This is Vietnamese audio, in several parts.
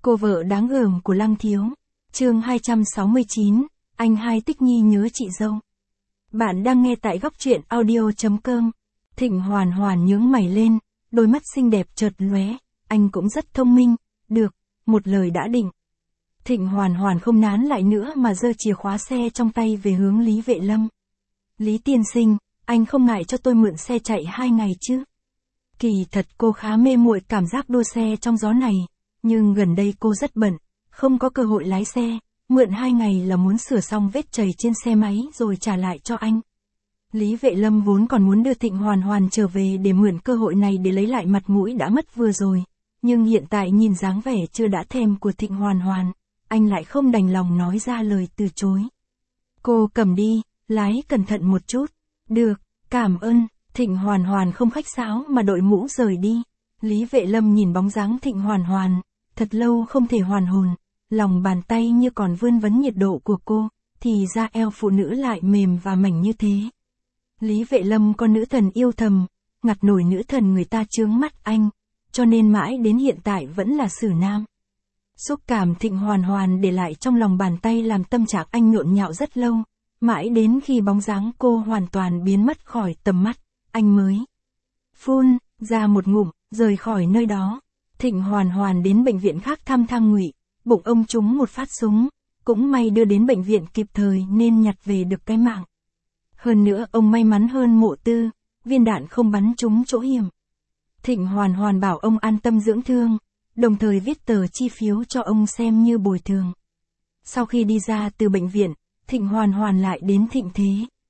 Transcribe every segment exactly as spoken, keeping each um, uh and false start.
Cô vợ đáng gờm của Lăng Thiếu. Chương hai trăm sáu mươi chín, anh hai Tích Nhi nhớ chị dâu. Bạn đang nghe tại góc truyện audio chấm com. Thịnh Hoàn Hoàn nhướng mày lên, đôi mắt xinh đẹp chợt lóe, anh cũng rất thông minh, được, một lời đã định. Thịnh Hoàn Hoàn không nán lại nữa mà giơ chìa khóa xe trong tay về hướng Lý Vệ Lâm. Lý tiên sinh, anh không ngại cho tôi mượn xe chạy hai ngày chứ? Kỳ thật cô khá mê muội cảm giác đua xe trong gió này, nhưng gần đây cô rất bận, không có cơ hội lái xe, mượn hai ngày là muốn sửa xong vết chày trên xe máy rồi trả lại cho anh. Lý Vệ Lâm vốn còn muốn đưa Thịnh Hoàn Hoàn trở về để mượn cơ hội này để lấy lại mặt mũi đã mất vừa rồi, nhưng hiện tại nhìn dáng vẻ chưa đã thèm của Thịnh Hoàn Hoàn, anh lại không đành lòng nói ra lời từ chối. Cô cầm đi, lái cẩn thận một chút. Được, cảm ơn. Thịnh Hoàn Hoàn không khách sáo mà đội mũ rời đi. Lý Vệ Lâm nhìn bóng dáng Thịnh Hoàn Hoàn, thật lâu không thể hoàn hồn, lòng bàn tay như còn vươn vấn nhiệt độ của cô, thì da eo phụ nữ lại mềm và mảnh như thế. Lý Vệ Lâm có nữ thần yêu thầm, ngặt nổi nữ thần người ta chướng mắt anh, cho nên mãi đến hiện tại vẫn là xử nam. Xúc cảm Thịnh Hoàn Hoàn để lại trong lòng bàn tay làm tâm trạng anh nhộn nhạo rất lâu, mãi đến khi bóng dáng cô hoàn toàn biến mất khỏi tầm mắt, anh mới phun ra một ngụm, rời khỏi nơi đó. Thịnh Hoàn Hoàn đến bệnh viện khác thăm Thang Ngụy, bụng ông trúng một phát súng, cũng may đưa đến bệnh viện kịp thời nên nhặt về được cái mạng. Hơn nữa ông may mắn hơn Mộ Tư, viên đạn không bắn trúng chỗ hiểm. Thịnh Hoàn Hoàn bảo ông an tâm dưỡng thương, đồng thời viết tờ chi phiếu cho ông xem như bồi thường. Sau khi đi ra từ bệnh viện, Thịnh Hoàn Hoàn lại đến Thịnh Thế.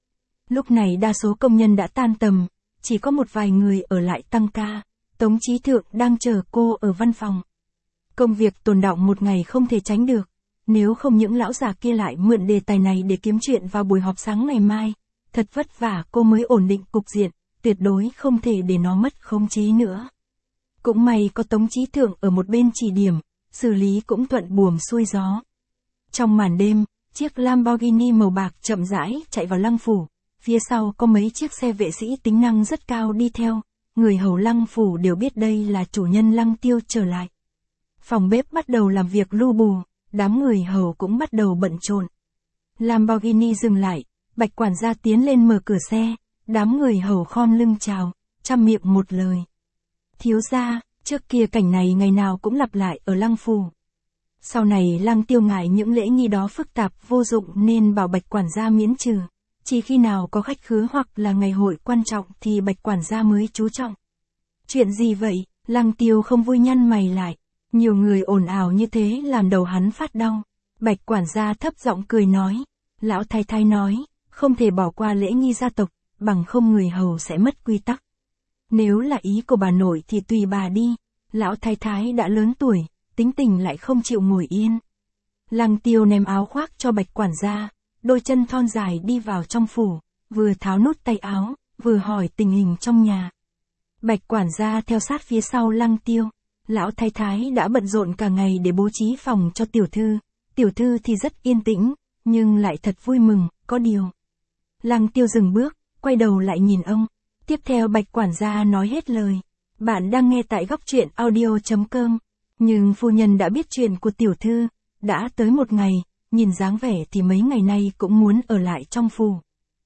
Lúc này đa số công nhân đã tan tầm, chỉ có một vài người ở lại tăng ca. Tống Chí Thượng đang chờ cô ở văn phòng. Công việc tồn đọng một ngày không thể tránh được, nếu không những lão già kia lại mượn đề tài này để kiếm chuyện vào buổi họp sáng ngày mai. Thật vất vả cô mới ổn định cục diện, tuyệt đối không thể để nó mất khống chế nữa. Cũng may có Tống Chí Thượng ở một bên chỉ điểm, xử lý cũng thuận buồm xuôi gió. Trong màn đêm, chiếc Lamborghini màu bạc chậm rãi chạy vào Lăng Phủ, phía sau có mấy chiếc xe vệ sĩ tính năng rất cao đi theo, người hầu Lăng Phủ đều biết đây là chủ nhân Lăng Tiêu trở lại. Phòng bếp bắt đầu làm việc lu bù, đám người hầu cũng bắt đầu bận rộn. Lamborghini dừng lại, Bạch quản gia tiến lên mở cửa xe, đám người hầu khom lưng chào, trăm miệng một lời. Thiếu gia, trước kia cảnh này ngày nào cũng lặp lại ở Lăng Phủ. Sau này Lăng Tiêu ngại những lễ nghi đó phức tạp vô dụng nên bảo Bạch quản gia miễn trừ. Chỉ khi nào có khách khứa hoặc là ngày hội quan trọng thì Bạch quản gia mới chú trọng. Chuyện gì vậy? Lăng Tiêu không vui nhăn mày lại. Nhiều người ồn ào như thế làm đầu hắn phát đau. Bạch quản gia thấp giọng cười nói. Lão thái thái nói, không thể bỏ qua lễ nghi gia tộc, bằng không người hầu sẽ mất quy tắc. Nếu là ý của bà nội thì tùy bà đi. Lão thái thái đã lớn tuổi, tính tình lại không chịu ngồi yên. Lăng Tiêu ném áo khoác cho Bạch quản gia, đôi chân thon dài đi vào trong phủ, vừa tháo nút tay áo, vừa hỏi tình hình trong nhà. Bạch quản gia theo sát phía sau Lăng Tiêu. Lão thái thái đã bận rộn cả ngày để bố trí phòng cho tiểu thư. Tiểu thư thì rất yên tĩnh, nhưng lại thật vui mừng, có điều. Lăng Tiêu dừng bước, quay đầu lại nhìn ông. Tiếp theo Bạch quản gia nói hết lời. Bạn đang nghe tại góc truyện audio chấm com. Nhưng phu nhân đã biết chuyện của tiểu thư, đã tới một ngày, nhìn dáng vẻ thì mấy ngày nay cũng muốn ở lại trong phủ.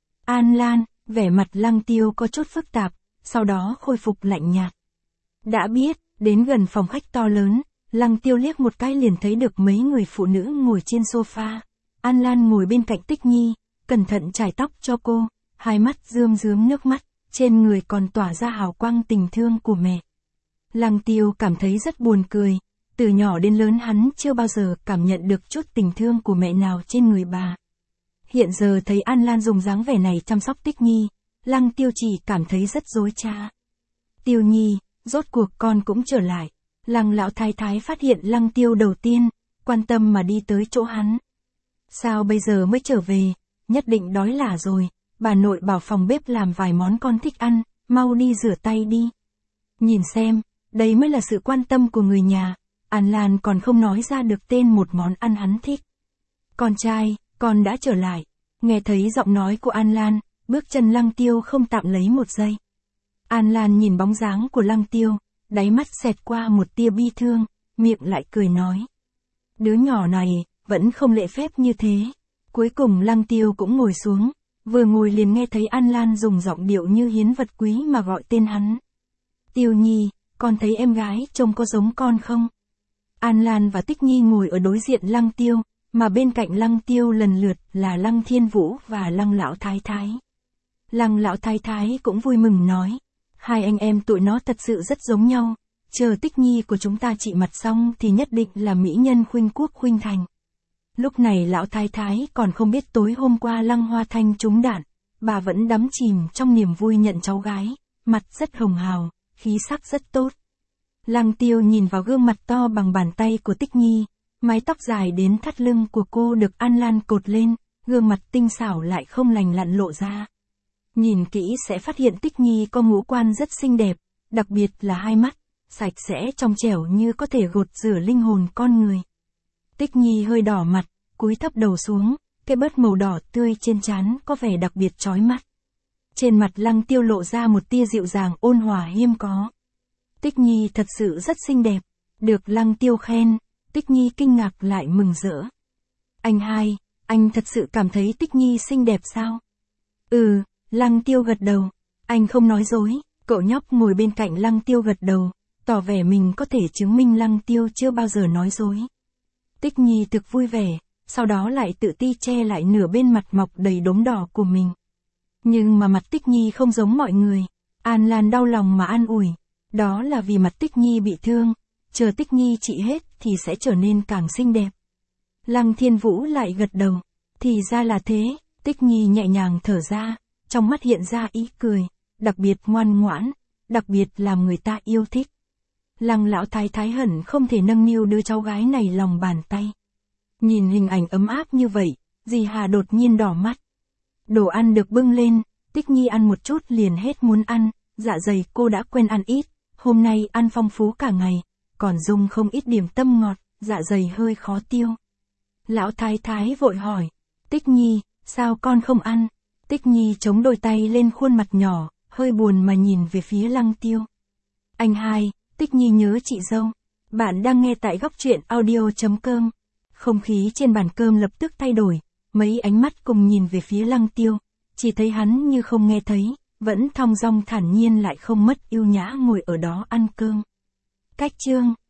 An Lan, vẻ mặt Lăng Tiêu có chút phức tạp, sau đó khôi phục lạnh nhạt. Đã biết, đến gần phòng khách to lớn, Lăng Tiêu liếc một cái liền thấy được mấy người phụ nữ ngồi trên sofa. An Lan ngồi bên cạnh Tích Nhi, cẩn thận chải tóc cho cô, hai mắt rơm rớm nước mắt, trên người còn tỏa ra hào quang tình thương của mẹ. Lăng Tiêu cảm thấy rất buồn cười, từ nhỏ đến lớn hắn chưa bao giờ cảm nhận được chút tình thương của mẹ nào trên người bà. Hiện giờ thấy An Lan dùng dáng vẻ này chăm sóc Tích Nhi, Lăng Tiêu chỉ cảm thấy rất dối trá. Tiêu Nhi, rốt cuộc con cũng trở lại. Lăng lão thái thái phát hiện Lăng Tiêu đầu tiên, quan tâm mà đi tới chỗ hắn. Sao bây giờ mới trở về, nhất định đói lả rồi, bà nội bảo phòng bếp làm vài món con thích ăn, mau đi rửa tay đi. Nhìn xem, đây mới là sự quan tâm của người nhà. An Lan còn không nói ra được tên một món ăn hắn thích. Con trai, con đã trở lại. Nghe thấy giọng nói của An Lan, bước chân Lăng Tiêu không tạm lấy một giây. An Lan nhìn bóng dáng của Lăng Tiêu, đáy mắt xẹt qua một tia bi thương, miệng lại cười nói. Đứa nhỏ này, vẫn không lễ phép như thế. Cuối cùng Lăng Tiêu cũng ngồi xuống, vừa ngồi liền nghe thấy An Lan dùng giọng điệu như hiến vật quý mà gọi tên hắn. Tiêu Nhi, con thấy em gái trông có giống con không? An Lan và Tích Nhi ngồi ở đối diện Lăng Tiêu, mà bên cạnh Lăng Tiêu lần lượt là Lăng Thiên Vũ và Lăng Lão Thái Thái. Lăng Lão Thái Thái cũng vui mừng nói, hai anh em tụi nó thật sự rất giống nhau, chờ Tích Nhi của chúng ta trị mặt xong thì nhất định là mỹ nhân khuynh quốc khuynh thành. Lúc này Lão Thái Thái còn không biết tối hôm qua Lăng Hoa Thanh trúng đạn, bà vẫn đắm chìm trong niềm vui nhận cháu gái, mặt rất hồng hào, khí sắc rất tốt. Lăng Tiêu nhìn vào gương mặt to bằng bàn tay của Tích Nhi, mái tóc dài đến thắt lưng của cô được An Lan cột lên, gương mặt tinh xảo lại không lành lặn lộ ra. Nhìn kỹ sẽ phát hiện Tích Nhi có ngũ quan rất xinh đẹp, đặc biệt là hai mắt, sạch sẽ trong trẻo như có thể gột rửa linh hồn con người. Tích Nhi hơi đỏ mặt, cúi thấp đầu xuống, cái bớt màu đỏ tươi trên trán có vẻ đặc biệt chói mắt. Trên mặt Lăng Tiêu lộ ra một tia dịu dàng ôn hòa hiếm có. Tích Nhi thật sự rất xinh đẹp, được Lăng Tiêu khen, Tích Nhi kinh ngạc lại mừng rỡ. Anh hai, anh thật sự cảm thấy Tích Nhi xinh đẹp sao? Ừ, Lăng Tiêu gật đầu, anh không nói dối, cậu nhóc ngồi bên cạnh Lăng Tiêu gật đầu, tỏ vẻ mình có thể chứng minh Lăng Tiêu chưa bao giờ nói dối. Tích Nhi thực vui vẻ, sau đó lại tự ti che lại nửa bên mặt mọc đầy đốm đỏ của mình. Nhưng mà mặt Tích Nhi không giống mọi người, An Lan đau lòng mà an ủi, đó là vì mặt Tích Nhi bị thương, chờ Tích Nhi trị hết thì sẽ trở nên càng xinh đẹp. Lăng Thiên Vũ lại gật đầu, thì ra là thế, Tích Nhi nhẹ nhàng thở ra, trong mắt hiện ra ý cười, đặc biệt ngoan ngoãn, đặc biệt làm người ta yêu thích. Lăng Lão Thái Thái hẳn không thể nâng niu đứa cháu gái này lòng bàn tay. Nhìn hình ảnh ấm áp như vậy, dì Hà đột nhiên đỏ mắt. Đồ ăn được bưng lên, Tích Nhi ăn một chút liền hết muốn ăn, dạ dày cô đã quen ăn ít, hôm nay ăn phong phú cả ngày, còn dùng không ít điểm tâm ngọt, dạ dày hơi khó tiêu. Lão Thái Thái vội hỏi, Tích Nhi, sao con không ăn? Tích Nhi chống đôi tay lên khuôn mặt nhỏ, hơi buồn mà nhìn về phía Lăng Tiêu. Anh hai, Tích Nhi nhớ chị dâu. Bạn đang nghe tại góc truyện audio.com. Không khí trên bàn cơm lập tức thay đổi, mấy ánh mắt cùng nhìn về phía Lăng Tiêu, chỉ thấy hắn như không nghe thấy, vẫn thong dong thản nhiên lại không mất yêu nhã ngồi ở đó ăn cơm. Cách chương